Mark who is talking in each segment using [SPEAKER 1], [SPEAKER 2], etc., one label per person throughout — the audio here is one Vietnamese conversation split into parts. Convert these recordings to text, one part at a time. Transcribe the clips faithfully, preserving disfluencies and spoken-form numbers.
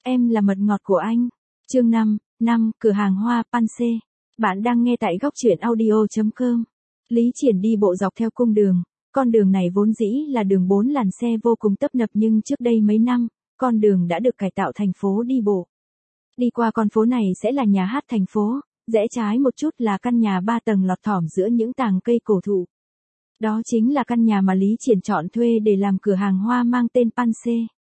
[SPEAKER 1] Em là mật ngọt của anh. Chương năm, năm, cửa hàng hoa Panse. Bạn đang nghe tại góc truyện audio chấm com. Lý Triển đi bộ dọc theo cung đường, con đường này vốn dĩ là đường bốn làn xe vô cùng tấp nập nhưng trước đây mấy năm, con đường đã được cải tạo thành phố đi bộ. Đi qua con phố này sẽ là nhà hát thành phố, rẽ trái một chút là căn nhà ba tầng lọt thỏm giữa những tàng cây cổ thụ. Đó chính là căn nhà mà Lý Triển chọn thuê để làm cửa hàng hoa mang tên Panse.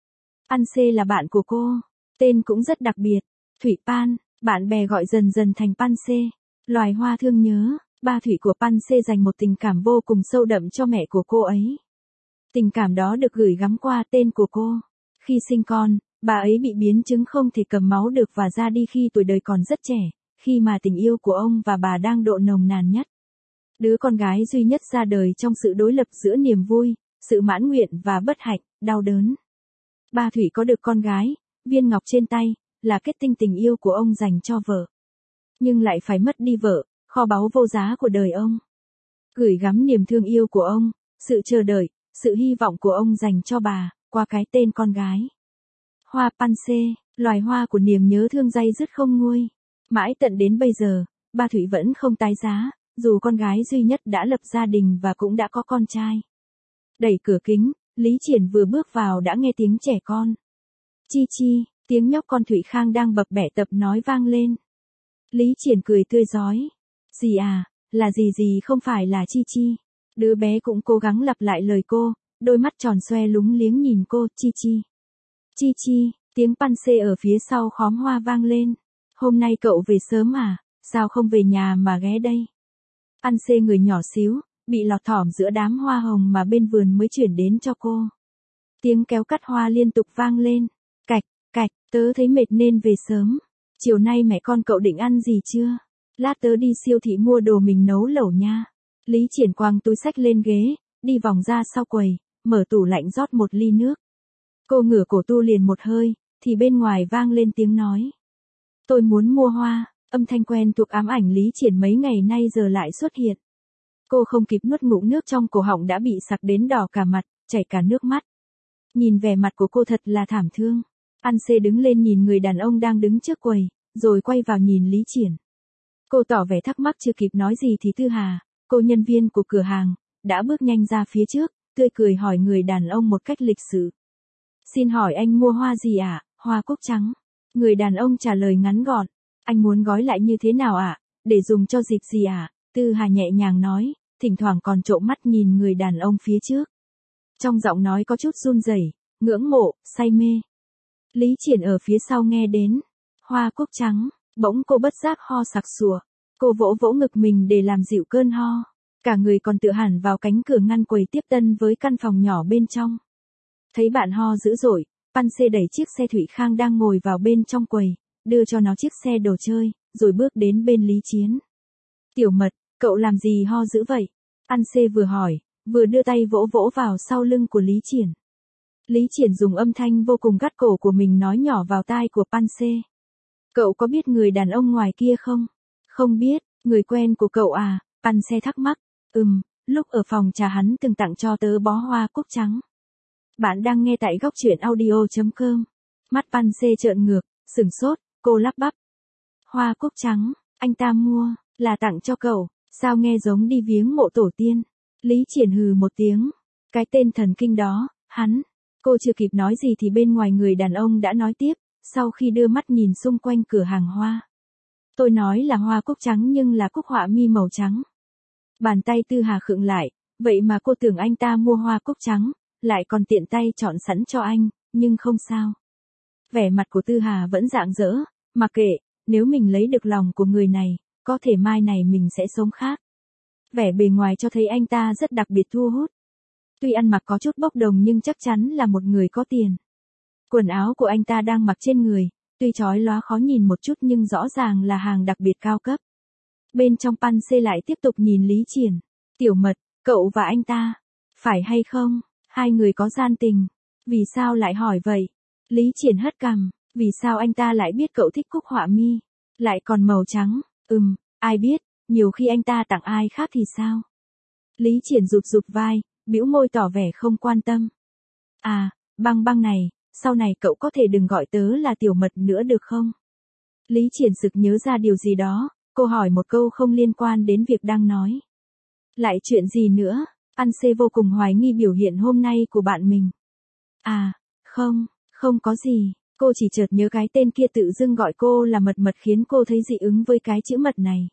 [SPEAKER 1] Panse là bạn của cô, tên cũng rất đặc biệt, Thủy Pan, bạn bè gọi dần dần thành Panse, loài hoa thương nhớ. Ba Thủy của Panse dành một tình cảm vô cùng sâu đậm cho mẹ của cô ấy. Tình cảm đó được gửi gắm qua tên của cô. Khi sinh con, bà ấy bị biến chứng không thể cầm máu được và ra đi khi tuổi đời còn rất trẻ, khi mà tình yêu của ông và bà đang độ nồng nàn nhất. Đứa con gái duy nhất ra đời trong sự đối lập giữa niềm vui, sự mãn nguyện và bất hạnh, đau đớn. Ba Thủy có được con gái, viên ngọc trên tay, là kết tinh tình yêu của ông dành cho vợ. Nhưng lại phải mất đi vợ, kho báu vô giá của đời ông. Gửi gắm niềm thương yêu của ông, sự chờ đợi, sự hy vọng của ông dành cho bà, qua cái tên con gái. Hoa Panse, loài hoa của niềm nhớ thương day dứt không nguôi. Mãi tận đến bây giờ, ba Thủy vẫn không tái giá, dù con gái duy nhất đã lập gia đình và cũng đã có con trai. Đẩy cửa kính, Lý Triển vừa bước vào đã nghe tiếng trẻ con. Chi chi, tiếng nhóc con Thủy Khang đang bập bẹ tập nói vang lên. Lý Triển cười tươi rói. Gì à, là gì gì không phải là Chi Chi. Đứa bé cũng cố gắng lặp lại lời cô, đôi mắt tròn xoe lúng liếng nhìn cô, Chi Chi. Chi Chi, tiếng Panse ở phía sau khóm hoa vang lên. Hôm nay cậu về sớm à, sao không về nhà mà ghé đây? Panse người nhỏ xíu, bị lọt thỏm giữa đám hoa hồng mà bên vườn mới chuyển đến cho cô. Tiếng kéo cắt hoa liên tục vang lên. Cạch, cạch, tớ thấy mệt nên về sớm. Chiều nay mẹ con cậu định ăn gì chưa? Lát tớ đi siêu thị mua đồ mình nấu lẩu nha. Lý Triển quàng túi xách lên ghế, đi vòng ra sau quầy, mở tủ lạnh rót một ly nước. Cô ngửa cổ tu liền một hơi, thì bên ngoài vang lên tiếng nói. Tôi muốn mua hoa, âm thanh quen thuộc ám ảnh Lý Triển mấy ngày nay giờ lại xuất hiện. Cô không kịp nuốt ngụm nước trong cổ họng đã bị sặc đến đỏ cả mặt, chảy cả nước mắt. Nhìn vẻ mặt của cô thật là thảm thương. Panse đứng lên nhìn người đàn ông đang đứng trước quầy, rồi quay vào nhìn Lý Triển. Cô tỏ vẻ thắc mắc chưa kịp nói gì thì Tư Hà, cô nhân viên của cửa hàng, đã bước nhanh ra phía trước, tươi cười hỏi người đàn ông một cách lịch sự. Xin hỏi anh mua hoa gì ạ? À? Hoa cúc trắng. Người đàn ông trả lời ngắn gọn. Anh muốn gói lại như thế nào ạ? À? Để dùng cho dịp gì ạ? À? Tư Hà nhẹ nhàng nói, thỉnh thoảng còn trộm mắt nhìn người đàn ông phía trước. Trong giọng nói có chút run rẩy, ngưỡng mộ, say mê. Lý Triển ở phía sau nghe đến. Hoa cúc trắng. Bỗng cô bất giác ho sặc sụa. Cô vỗ vỗ ngực mình để làm dịu cơn ho. Cả người còn tựa hẳn vào cánh cửa ngăn quầy tiếp tân với căn phòng nhỏ bên trong. Thấy bạn ho dữ dội, Panse đẩy chiếc xe Thủy Khang đang ngồi vào bên trong quầy, đưa cho nó chiếc xe đồ chơi, rồi bước đến bên Lý Chiến. Tiểu Mật, cậu làm gì ho dữ vậy? Panse vừa hỏi, vừa đưa tay vỗ vỗ vào sau lưng của Lý Triển. Lý Triển dùng âm thanh vô cùng gắt cổ của mình nói nhỏ vào tai của Panse. Cậu có biết người đàn ông ngoài kia không? Không biết, người quen của cậu à? Panse thắc mắc. Ừm, lúc ở phòng trà hắn từng tặng cho tớ bó hoa cúc trắng. Bạn đang nghe tại góc truyện audio chấm com. Mắt Panse trợn ngược, sửng sốt, cô lắp bắp. Hoa cúc trắng, anh ta mua, là tặng cho cậu, sao nghe giống đi viếng mộ tổ tiên. Lý Triển hừ một tiếng. Cái tên thần kinh đó, hắn. Cô chưa kịp nói gì thì bên ngoài người đàn ông đã nói tiếp. Sau khi đưa mắt nhìn xung quanh cửa hàng hoa. Tôi nói là hoa cúc trắng nhưng là cúc họa mi màu trắng. Bàn tay Tư Hà khựng lại, vậy mà cô tưởng anh ta mua hoa cúc trắng, lại còn tiện tay chọn sẵn cho anh, nhưng không sao. Vẻ mặt của Tư Hà vẫn rạng rỡ, mặc kệ, nếu mình lấy được lòng của người này, có thể mai này mình sẽ sống khác. Vẻ bề ngoài cho thấy anh ta rất đặc biệt thu hút. Tuy ăn mặc có chút bốc đồng nhưng chắc chắn là một người có tiền. Quần áo của anh ta đang mặc trên người, tuy chói lóa khó nhìn một chút nhưng rõ ràng là hàng đặc biệt cao cấp. Bên trong Panse lại tiếp tục nhìn Lý Triển. Tiểu Mật, cậu và anh ta, phải hay không? Hai người có gian tình. Vì sao lại hỏi vậy? Lý Triển hất cằm, vì sao anh ta lại biết cậu thích cúc họa mi? Lại còn màu trắng, ừm, ai biết, nhiều khi anh ta tặng ai khác thì sao? Lý Triển rụt rụt vai, bĩu môi tỏ vẻ không quan tâm. À, băng băng này. sau này cậu có thể đừng gọi tớ là tiểu mật nữa được không? Lý Triển sực nhớ ra điều gì đó, cô hỏi một câu không liên quan đến việc đang nói. Lại chuyện gì nữa? An Xê vô cùng hoài nghi biểu hiện hôm nay của bạn mình. À, không, không có gì, cô chỉ chợt nhớ cái tên kia tự dưng gọi cô là mật mật khiến cô thấy dị ứng với cái chữ mật này.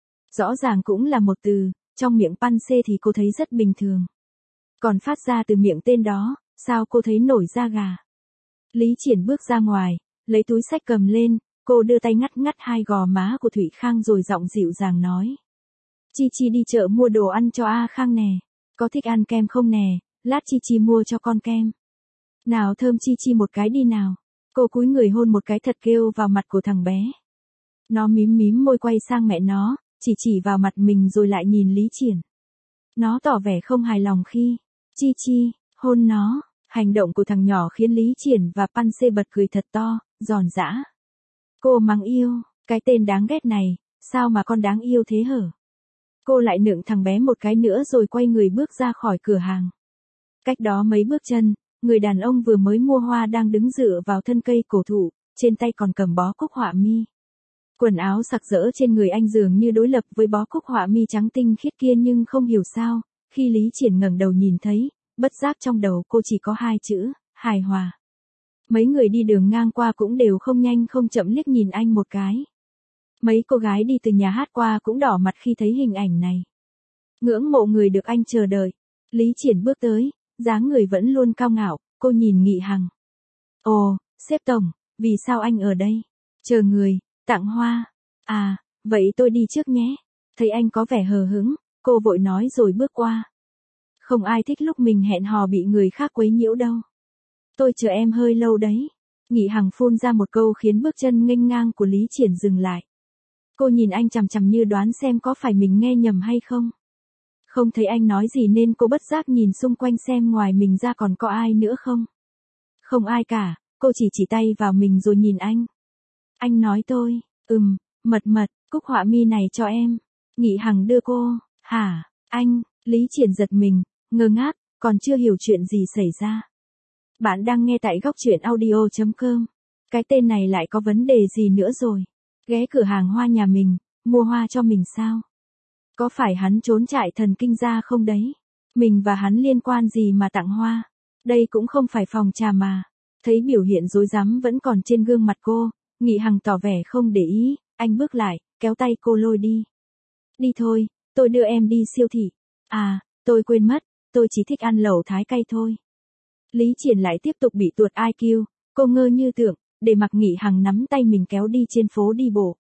[SPEAKER 1] Rõ ràng cũng là một từ, trong miệng Pan Xê thì cô thấy rất bình thường. Còn phát ra từ miệng tên đó, sao cô thấy nổi da gà. Lý Triển bước ra ngoài, lấy túi xách cầm lên, cô đưa tay ngắt ngắt hai gò má của Thụy Khang rồi giọng dịu dàng nói. Chi Chi đi chợ mua đồ ăn cho A Khang nè, có thích ăn kem không nè, lát Chi Chi mua cho con kem. Nào thơm Chi Chi một cái đi nào. Cô cúi người hôn một cái thật kêu vào mặt của thằng bé. Nó mím mím môi quay sang mẹ nó, chỉ chỉ vào mặt mình rồi lại nhìn Lý Triển. Nó tỏ vẻ không hài lòng khi Chi Chi hôn nó. Hành động của thằng nhỏ khiến Lý Triển và Pan Xê bật cười thật to, giòn giã. Cô mắng yêu, cái tên đáng ghét này, sao mà con đáng yêu thế hở? Cô lại nựng thằng bé một cái nữa rồi quay người bước ra khỏi cửa hàng. Cách đó mấy bước chân, người đàn ông vừa mới mua hoa đang đứng dựa vào thân cây cổ thụ, trên tay còn cầm bó cúc họa mi. Quần áo sặc sỡ trên người anh dường như đối lập với bó cúc họa mi trắng tinh khiết kia, nhưng không hiểu sao, khi Lý Triển ngẩng đầu nhìn thấy, bất giác trong đầu cô chỉ có hai chữ, hài hòa. Mấy người đi đường ngang qua cũng đều không nhanh không chậm liếc nhìn anh một cái. Mấy cô gái đi từ nhà hát qua cũng đỏ mặt khi thấy hình ảnh này. Ngưỡng mộ người được anh chờ đợi. Lý Triển bước tới, dáng người vẫn luôn cao ngạo, cô nhìn Nghị Hằng. Ồ, sếp tổng, vì sao anh ở đây? Chờ người, tặng hoa. À, vậy tôi đi trước nhé. Thấy anh có vẻ hờ hững, cô vội nói rồi bước qua. Không ai thích lúc mình hẹn hò bị người khác quấy nhiễu đâu. Tôi chờ em hơi lâu đấy. Nghị Hằng phun ra một câu khiến bước chân nghênh ngang của Lý Triển dừng lại. Cô nhìn anh chằm chằm như đoán xem có phải mình nghe nhầm hay không. Không thấy anh nói gì nên cô bất giác nhìn xung quanh xem ngoài mình ra còn có ai nữa không. Không ai cả, cô chỉ chỉ tay vào mình rồi nhìn anh. Anh nói tôi, ừm, mật mật, cúc họa mi này cho em. Nghị Hằng đưa cô, hả, anh, Lý Triển giật mình, ngơ ngác, còn chưa hiểu chuyện gì xảy ra. Bạn đang nghe tại góc truyện audio chấm com. Cái tên này lại có vấn đề gì nữa rồi? Ghé cửa hàng hoa nhà mình, mua hoa cho mình sao? Có phải hắn trốn trại thần kinh ra không đấy? Mình và hắn liên quan gì mà tặng hoa? Đây cũng không phải phòng trà mà. Thấy biểu hiện rối rắm vẫn còn trên gương mặt cô, Nghị Hằng tỏ vẻ không để ý, anh bước lại, kéo tay cô lôi đi. Đi thôi, tôi đưa em đi siêu thị. À, tôi quên mất, tôi chỉ thích ăn lẩu Thái cay thôi. Lý Triển lại tiếp tục bị tuột i kiu, cô ngơ như tưởng, để mặc Nghị Hằng nắm tay mình kéo đi trên phố đi bộ.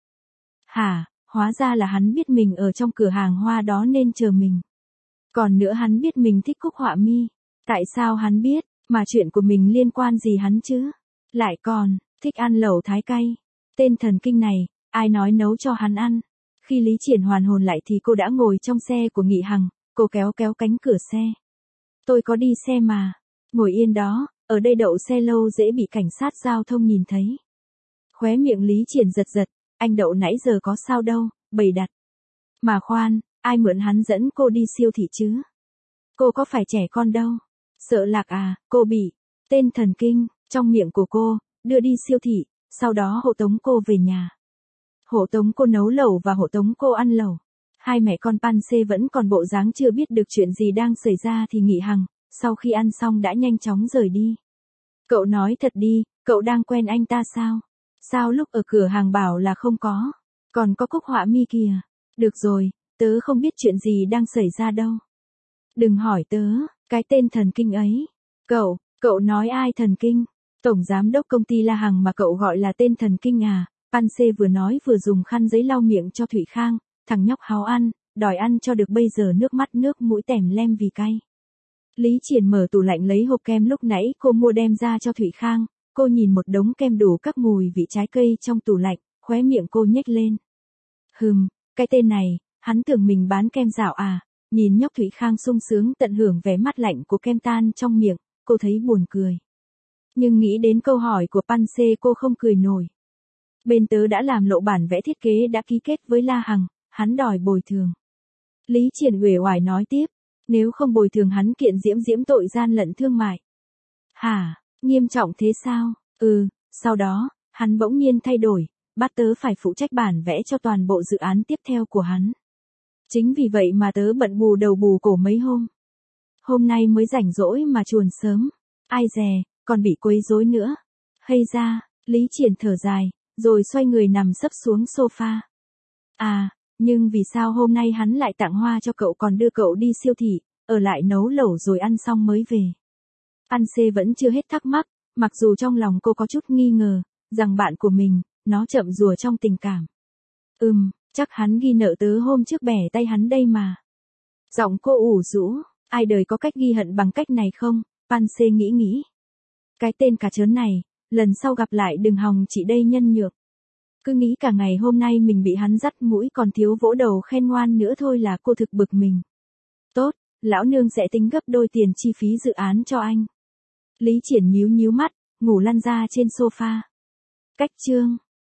[SPEAKER 1] Hả, hóa ra là hắn biết mình ở trong cửa hàng hoa đó nên chờ mình. Còn nữa hắn biết mình thích cúc họa mi. Tại sao hắn biết, mà chuyện của mình liên quan gì hắn chứ? Lại còn, thích ăn lẩu Thái cay. Tên thần kinh này, ai nói nấu cho hắn ăn? Khi Lý Triển hoàn hồn lại thì cô đã ngồi trong xe của Nghị Hằng, cô kéo kéo cánh cửa xe. Tôi có đi xe mà. Ngồi yên đó, ở đây đậu xe lâu dễ bị cảnh sát giao thông nhìn thấy. Khóe miệng Lý Triển giật giật, anh đậu nãy giờ có sao đâu, bày đặt. Mà khoan, ai mượn hắn dẫn cô đi siêu thị chứ? Cô có phải trẻ con đâu. Sợ lạc à, cô bị, tên thần kinh, trong miệng của cô, đưa đi siêu thị, sau đó hộ tống cô về nhà. Hộ tống cô nấu lẩu và hộ tống cô ăn lẩu. Hai mẹ con Pan Xê vẫn còn bộ dáng chưa biết được chuyện gì đang xảy ra thì Nghị Hằng, sau khi ăn xong đã nhanh chóng rời đi. Cậu nói thật đi, cậu đang quen anh ta sao? Sao lúc ở cửa hàng bảo là không có? Còn có cúc họa mi kìa. Được rồi, tớ không biết chuyện gì đang xảy ra đâu. Đừng hỏi tớ, cái tên thần kinh ấy. Cậu, cậu nói ai thần kinh? Tổng giám đốc công ty La Hằng mà cậu gọi là tên thần kinh à? Pan Xê vừa nói vừa dùng khăn giấy lau miệng cho Thụy Khang, thằng nhóc háo ăn, đòi ăn cho được bây giờ nước mắt nước mũi tèm lem vì cay. Lý Triển mở tủ lạnh lấy hộp kem lúc nãy cô mua đem ra cho Thụy Khang, cô nhìn một đống kem đủ các mùi vị trái cây trong tủ lạnh, khóe miệng cô nhếch lên. Hừm, cái tên này, hắn tưởng mình bán kem dạo à? Nhìn nhóc Thụy Khang sung sướng tận hưởng vẻ mát lạnh của kem tan trong miệng, cô thấy buồn cười. Nhưng nghĩ đến câu hỏi của Pan Xê cô không cười nổi. Bên tớ đã làm lộ bản vẽ thiết kế đã ký kết với La Hằng, hắn đòi bồi thường. Lý Triển uể oải nói tiếp, nếu không bồi thường hắn kiện Diễm Diễm tội gian lận thương mại. Hả, Nghiêm trọng thế sao? Ừ, sau đó, hắn bỗng nhiên thay đổi, bắt tớ phải phụ trách bản vẽ cho toàn bộ dự án tiếp theo của hắn. Chính vì vậy mà tớ bận bù đầu bù cổ mấy hôm. Hôm nay mới rảnh rỗi mà chuồn sớm. Ai dè, còn bị quấy rối nữa. Hay ra, Lý Triển thở dài, rồi xoay người nằm sấp xuống sofa. À, nhưng vì sao hôm nay hắn lại tặng hoa cho cậu còn đưa cậu đi siêu thị, ở lại nấu lẩu rồi ăn xong mới về. An Xê vẫn chưa hết thắc mắc, mặc dù trong lòng cô có chút nghi ngờ, rằng bạn của mình, nó chậm rùa trong tình cảm. Ừm, chắc hắn ghi nợ tớ hôm trước bẻ tay hắn đây mà. Giọng cô ủ rũ, ai đời có cách ghi hận bằng cách này không? An Xê nghĩ nghĩ. Cái tên cà chớn này, lần sau gặp lại đừng hòng chị đây nhân nhượng. Cứ nghĩ cả ngày hôm nay mình bị hắn dắt mũi còn thiếu vỗ đầu khen ngoan nữa thôi là cô thực bực mình. Tốt, lão nương sẽ tính gấp đôi tiền chi phí dự án cho anh. Lý Triển nhíu nhíu mắt, ngủ lăn ra trên sofa. Cách chương